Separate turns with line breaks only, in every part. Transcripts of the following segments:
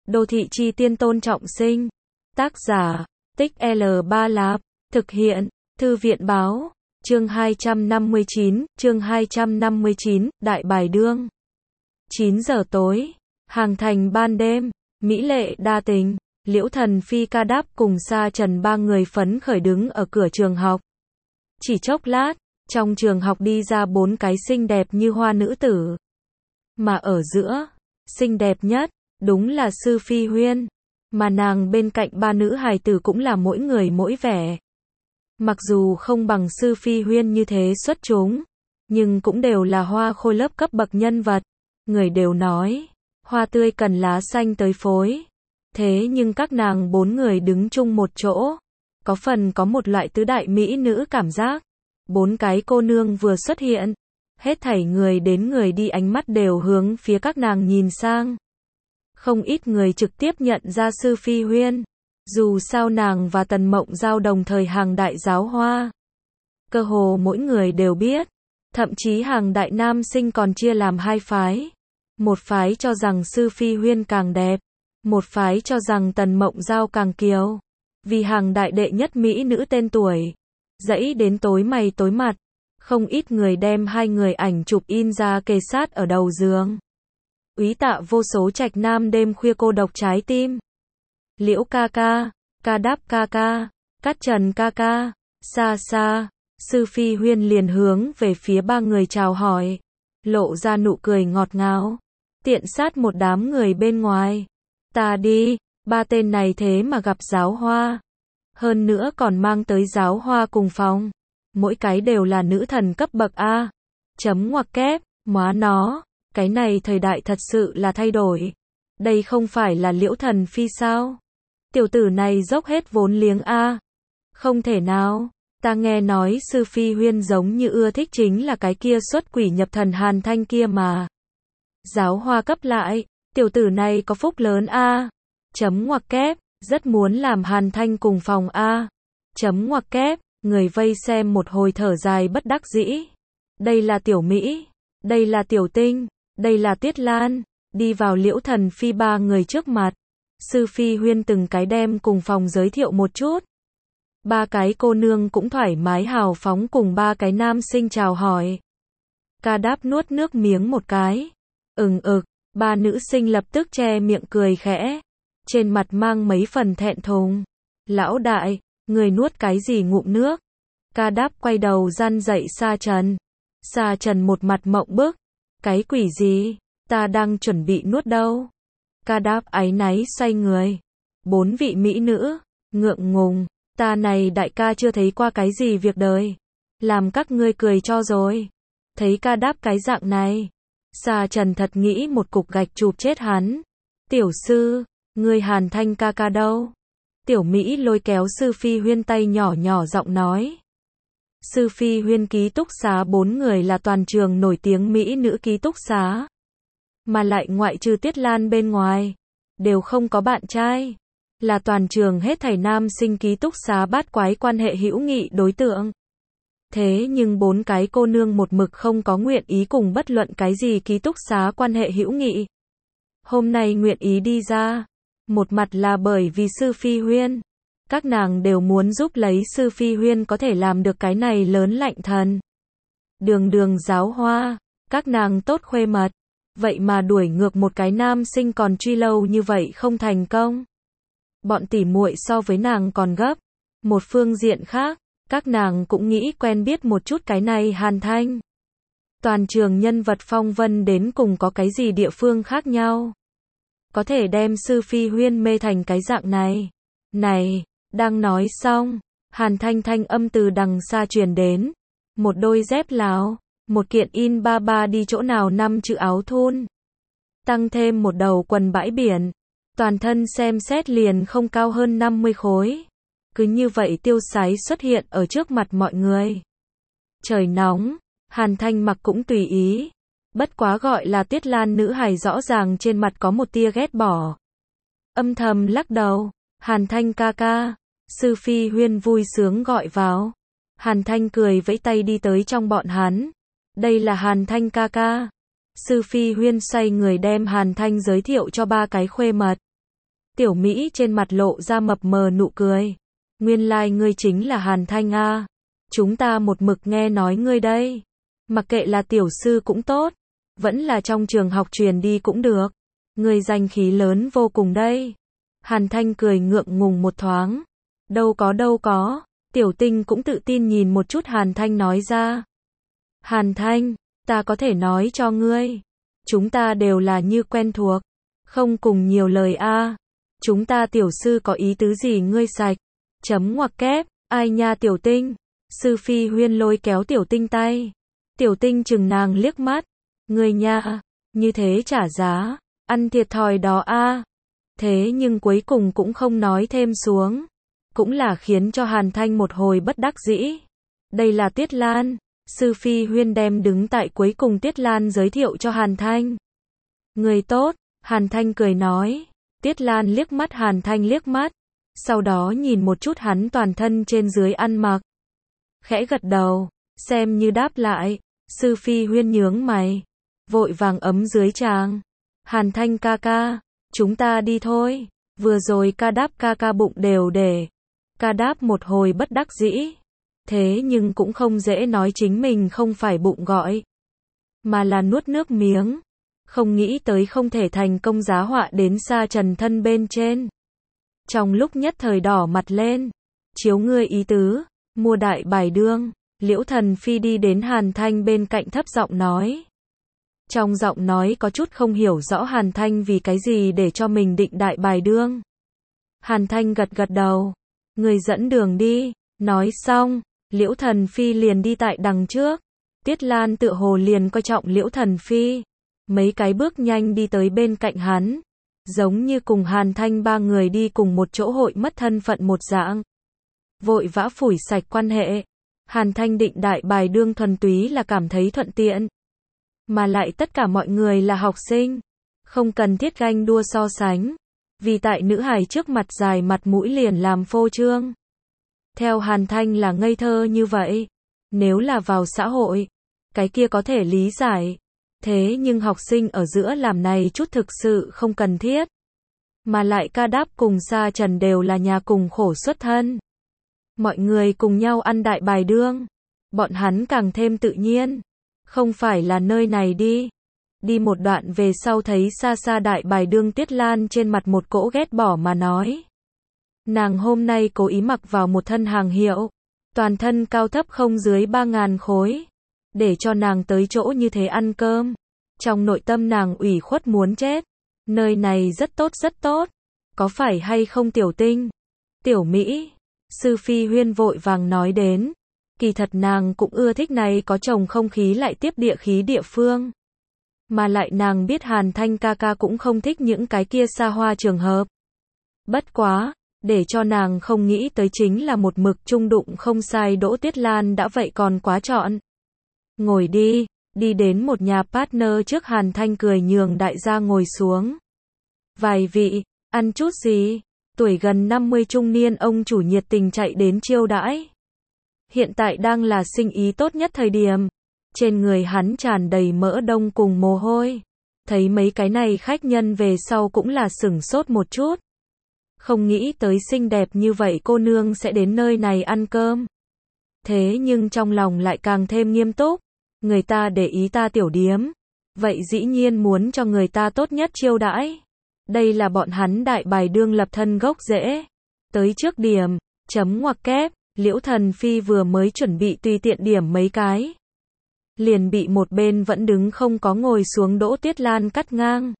Đô thị chi tiên Tôn Trọng Sinh. Tác giả, Tích L3 Lạp. Thực hiện, Thư viện báo. Chương 259, Đại Bài Đương. 9 giờ tối, Hàng Thành ban đêm, mỹ lệ đa tình, Liễu Thần Phi Ca Đáp cùng Sa Trần ba người phấn khởi đứng ở cửa trường học. Chỉ chốc lát, trong trường học đi ra 4 cái xinh đẹp như hoa nữ tử. Mà ở giữa, xinh đẹp nhất, đúng là Sư Phi Huyên. Mà nàng bên cạnh 3 nữ hài tử cũng là mỗi người mỗi vẻ. Mặc dù không bằng Sư Phi Huyên như thế xuất chúng, nhưng cũng đều là hoa khôi lớp cấp bậc nhân vật. Người đều nói, hoa tươi cần lá xanh tới phối. Thế nhưng các nàng 4 người đứng chung một chỗ, có phần có một loại tứ đại mỹ nữ cảm giác. 4 cái cô nương vừa xuất hiện, hết thảy người đến người đi ánh mắt đều hướng phía các nàng nhìn sang. Không ít người trực tiếp nhận ra Sư Phi Huyên. Dù sao nàng và Tần Mộng Giao đồng thời Hàng Đại giáo hoa. Cơ hồ mỗi người đều biết. Thậm chí Hàng Đại nam sinh còn chia làm 2 phái. Một phái cho rằng Sư Phi Huyên càng đẹp. Một phái cho rằng Tần Mộng Giao càng kiều. Vì Hàng Đại đệ nhất mỹ nữ tên tuổi. Dẫy đến tối mày tối mặt. Không ít người đem 2 người ảnh chụp in ra kề sát ở đầu giường. Úy tạ vô số trạch nam đêm khuya cô độc trái tim. Liễu ca ca, Ca Đáp ca ca, Cát Trần ca ca, Sa Sa. Sư Phi Huyên liền hướng về phía 3 người chào hỏi, lộ ra nụ cười ngọt ngào, tiện sát một đám người bên ngoài. Ta đi, 3 tên này thế mà gặp giáo hoa. Hơn nữa còn mang tới giáo hoa cùng phòng. Mỗi cái đều là nữ thần cấp bậc A. Chấm ngoặc kép, móa nó, cái này thời đại thật sự là thay đổi. Đây không phải là Liễu Thần Phi sao? Tiểu tử này dốc hết vốn liếng A. Không thể nào, ta nghe nói Sư Phi Huyên giống như ưa thích chính là cái kia xuất quỷ nhập thần Hàn Thanh kia mà. Giáo hoa cấp lại, tiểu tử này có phúc lớn A. Chấm ngoặc kép, rất muốn làm Hàn Thanh cùng phòng A. Chấm ngoặc kép, người vây xem một hồi thở dài bất đắc dĩ. Đây là Tiểu Mỹ, đây là Tiểu Tinh, đây là Tuyết Lan. Đi vào Liễu Thần Phi 3 người trước mặt. Sư Phi Huyên từng cái đem cùng phòng giới thiệu một chút. 3 cái cô nương cũng thoải mái hào phóng cùng 3 cái nam sinh chào hỏi. Ca Đáp nuốt nước miếng một cái. 3 nữ sinh lập tức che miệng cười khẽ. Trên mặt mang mấy phần thẹn thùng. Lão đại, người nuốt cái gì ngụm nước? Ca Đáp quay đầu răn dậy Sa Trần. Sa Trần một mặt mộng bức. Cái quỷ gì? Ta đang chuẩn bị nuốt đâu. Ca Đáp áy náy xoay người. 4 vị mỹ nữ, ngượng ngùng, ta này đại ca chưa thấy qua cái gì việc đời. Làm các ngươi cười cho rồi. Thấy Ca Đáp cái dạng này, Sa Trần thật nghĩ một cục gạch chụp chết hắn. Tiểu sư, ngươi Hàn Thanh ca ca đâu? Tiểu Mỹ lôi kéo Sư Phi Huyên tay nhỏ nhỏ giọng nói. Sư Phi Huyên ký túc xá 4 người là toàn trường nổi tiếng mỹ nữ ký túc xá. Mà lại ngoại trừ Tuyết Lan bên ngoài, đều không có bạn trai. Là toàn trường hết thảy nam sinh ký túc xá bát quái quan hệ hữu nghị đối tượng. Thế nhưng 4 cái cô nương một mực không có nguyện ý cùng bất luận cái gì ký túc xá quan hệ hữu nghị. Hôm nay nguyện ý đi ra, một mặt là bởi vì Sư Phi Huyên. Các nàng đều muốn giúp lấy Sư Phi Huyên có thể làm được cái này lớn lạnh thần. Đường giáo hoa, các nàng tốt khuê mật. Vậy mà đuổi ngược một cái nam sinh còn truy lâu như vậy không thành công. Bọn tỉ muội so với nàng còn gấp. Một phương diện khác, các nàng cũng nghĩ quen biết một chút cái này Hàn Thanh. Toàn trường nhân vật phong vân đến cùng có cái gì địa phương khác nhau. Có thể đem Sư Phi Huyên mê thành cái dạng này. Này, đang nói xong, Hàn Thanh thanh âm từ đằng xa truyền đến. Một đôi dép Lào. Một kiện in ba đi chỗ nào 5 chữ áo thun. Tăng thêm một đầu quần bãi biển. Toàn thân xem xét liền không cao hơn 50 khối. Cứ như vậy tiêu sái xuất hiện ở trước mặt mọi người. Trời nóng, Hàn Thanh mặc cũng tùy ý. Bất quá gọi là Tuyết Lan nữ hài rõ ràng trên mặt có một tia ghét bỏ. Âm thầm lắc đầu. Hàn Thanh ca ca. Sư Phi Huyên vui sướng gọi vào. Hàn Thanh cười vẫy tay đi tới trong bọn hắn. Đây là Hàn Thanh ca ca. Sư Phi Huyên xoay người đem Hàn Thanh giới thiệu cho 3 cái khuê mật. Tiểu Mỹ trên mặt lộ ra mập mờ nụ cười. Nguyên lai ngươi chính là Hàn Thanh a. Chúng ta một mực nghe nói ngươi đây. Mặc kệ là tiểu sư cũng tốt, vẫn là trong trường học truyền đi cũng được. Ngươi danh khí lớn vô cùng đây. Hàn Thanh cười ngượng ngùng một thoáng. Đâu có. Tiểu Tinh cũng tự tin nhìn một chút Hàn Thanh nói ra. Hàn Thanh, ta có thể nói cho ngươi. Chúng ta đều là như quen thuộc. Không cùng nhiều lời a. Chúng ta tiểu sư có ý tứ gì ngươi sạch. Chấm ngoặc kép, ai nha Tiểu Tinh. Sư Phi Huyên lôi kéo Tiểu Tinh tay. Tiểu Tinh chừng nàng liếc mắt. Ngươi nha, như thế trả giá, ăn thiệt thòi đó a. Thế nhưng cuối cùng cũng không nói thêm xuống. Cũng là khiến cho Hàn Thanh một hồi bất đắc dĩ. Đây là Tiết Lan. Sư Phi Huyên đem đứng tại cuối cùng Tiết Lan giới thiệu cho Hàn Thanh. Người tốt, Hàn Thanh cười nói. Tiết Lan liếc mắt Hàn Thanh liếc mắt. Sau đó nhìn một chút hắn toàn thân trên dưới ăn mặc. Khẽ gật đầu, xem như đáp lại. Sư Phi Huyên nhướng mày. Vội vàng ấm dưới tràng. Hàn Thanh ca ca, chúng ta đi thôi. Vừa rồi ca đáp ca ca bụng đều để. Ca đáp một hồi bất đắc dĩ. Thế nhưng cũng không dễ nói chính mình không phải bụng gọi. Mà là nuốt nước miếng. Không nghĩ tới không thể thành công giá họa đến Sa Trần thân bên trên. Trong lúc nhất thời đỏ mặt lên. Chiếu ngươi ý tứ, mua đại bài đương. Liễu Thần Phi đi đến Hàn Thanh bên cạnh thấp giọng nói. Trong giọng nói có chút không hiểu rõ Hàn Thanh vì cái gì để cho mình định đại bài đương. Hàn Thanh gật gật đầu. Người dẫn đường đi. Nói xong, Liễu Thần Phi liền đi tại đằng trước. Tiết Lan tựa hồ liền coi trọng Liễu Thần Phi. Mấy cái bước nhanh đi tới bên cạnh hắn. Giống như cùng Hàn Thanh ba người đi cùng một chỗ hội mất thân phận một dạng. Vội vã phủi sạch quan hệ. Hàn Thanh định đại bài đương thuần túy là cảm thấy thuận tiện. Mà lại tất cả mọi người là học sinh. Không cần thiết ganh đua so sánh. Vì tại nữ hài trước mặt dài mặt mũi liền làm phô trương. Theo Hàn Thanh là ngây thơ như vậy. Nếu là vào xã hội, cái kia có thể lý giải. Thế nhưng học sinh ở giữa làm này chút thực sự không cần thiết. Mà lại ca đáp cùng Sa Trần đều là nhà cùng khổ xuất thân. Mọi người cùng nhau ăn đại bài đương. Bọn hắn càng thêm tự nhiên. Không phải là nơi này đi. Đi một đoạn về sau thấy xa xa đại bài đương Tiết Lan trên mặt một cỗ ghét bỏ mà nói. Nàng hôm nay cố ý mặc vào một thân hàng hiệu. Toàn thân cao thấp không dưới 3.000 khối. Để cho nàng tới chỗ như thế ăn cơm. Trong nội tâm nàng ủy khuất muốn chết. Nơi này rất tốt. Có phải hay không Tiểu Tinh? Tiểu Mỹ. Sư Phi Huyên vội vàng nói đến. Kỳ thật nàng cũng ưa thích này có chồng không khí lại tiếp địa khí địa phương. Mà lại nàng biết Hàn Thanh ca ca cũng không thích những cái kia xa hoa trường hợp. Bất quá, để cho nàng không nghĩ tới chính là một mực trung đụng không sai Đỗ Tiết Lan đã vậy còn quá trọn. Ngồi đi, đi đến một nhà partner trước Hàn Thanh cười nhường đại gia ngồi xuống. Vài vị, ăn chút gì? Tuổi gần 50 trung niên ông chủ nhiệt tình chạy đến chiêu đãi. Hiện tại đang là sinh ý tốt nhất thời điểm. Trên người hắn tràn đầy mỡ đông cùng mồ hôi. Thấy mấy cái này khách nhân về sau cũng là sửng sốt một chút. Không nghĩ tới xinh đẹp như vậy cô nương sẽ đến nơi này ăn cơm. Thế nhưng trong lòng lại càng thêm nghiêm túc. Người ta để ý ta tiểu điếm. Vậy dĩ nhiên muốn cho người ta tốt nhất chiêu đãi. Đây là bọn hắn đại bài đương lập thân gốc rễ. Tới trước điểm, chấm ngoặc kép, Liễu Thần Phi vừa mới chuẩn bị tùy tiện điểm mấy cái. Liền bị một bên vẫn đứng không có ngồi xuống Đỗ Tiết Lan cắt ngang.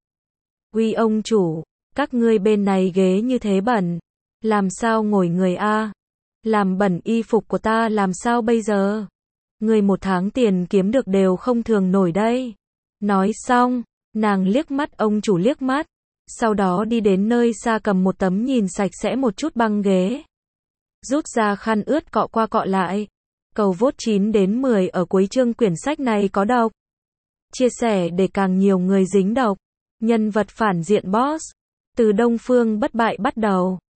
Uy ông chủ, các ngươi bên này ghế như thế bẩn. Làm sao ngồi người a? Làm bẩn y phục của ta làm sao bây giờ? Người một tháng tiền kiếm được đều không thường nổi đây. Nói xong, nàng liếc mắt ông chủ liếc mắt. Sau đó đi đến nơi xa cầm một tấm nhìn sạch sẽ một chút băng ghế. Rút ra khăn ướt cọ qua cọ lại. Cầu vote 9 đến 10 ở cuối chương quyển sách này có độc. Chia sẻ để càng nhiều người dính độc. Nhân vật phản diện boss. Từ Đông Phương bất bại bắt đầu.